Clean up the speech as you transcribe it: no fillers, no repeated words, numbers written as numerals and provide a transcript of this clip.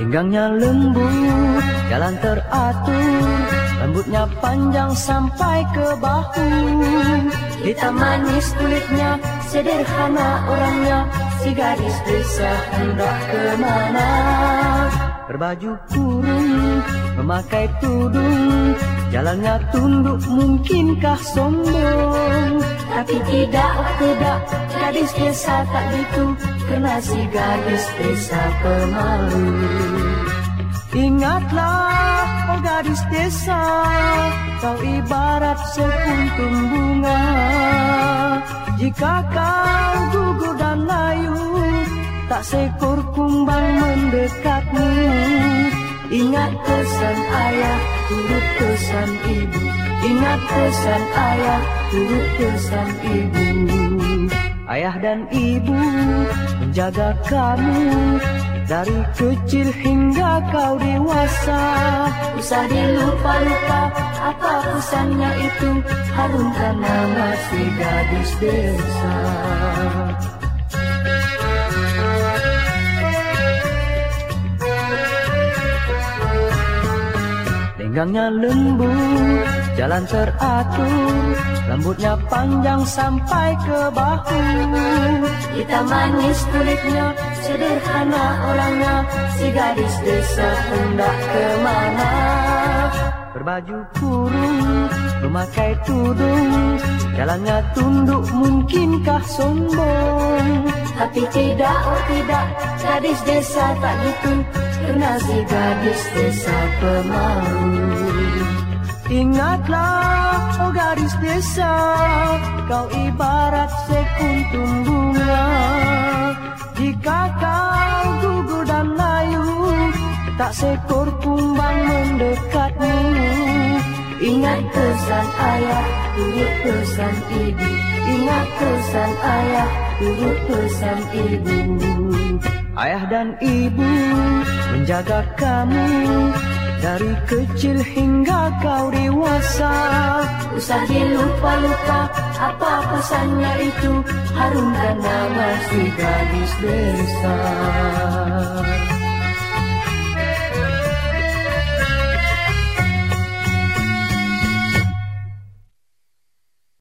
Pinggangnya lembut, jalan teratur, rambutnya panjang sampai ke bahu. Hitam manis kulitnya, sederhana orangnya, si gadis desa hendak kemana? Berbaju kurung, memakai tudung, jalannya tunduk, mungkinkah sombong? Tapi tidak, gadis desa tak gitu, karena si gadis desa pemalu. Ingatlah, oh gadis desa, kau ibarat sekuntum bunga. Jika kau gugur dan layu, tak seekor kumbang mendekatmu. Ingat pesan ayah, turut pesan ibu. Ingat pesan ayah, turut pesan ibu. Ayah dan ibu menjaga kamu dari kecil hingga kau dewasa. Usah dilupa-lupa apa pesannya itu, harumkan nama si gadis desa. Pinggangnya lembut, jalan teratur, rambutnya panjang sampai ke bahu. Hitam manis kulitnya, sederhana orangnya, si gadis desa hendak kemana? Berbaju kurung, memakai tudung, jalannya tunduk, mungkinkah sombong? Tapi tidak, oh tidak, gadis desa tak gitu, karena si gadis desa pemalu. Ingatlah, oh gadis desa, kau ibarat sekuntum bunga. Jika kau gugur dan layu, tak seekor kumbang mendekatmu. Ingat pesan ayah, turut pesan ibu. Ingat pesan ayah, turut pesan ibu. Ayah dan ibu menjaga kamu dari kecil hingga kau dewasa. Usah dilupa-lupa apa pesannya itu, harumkan nama si gadis desa.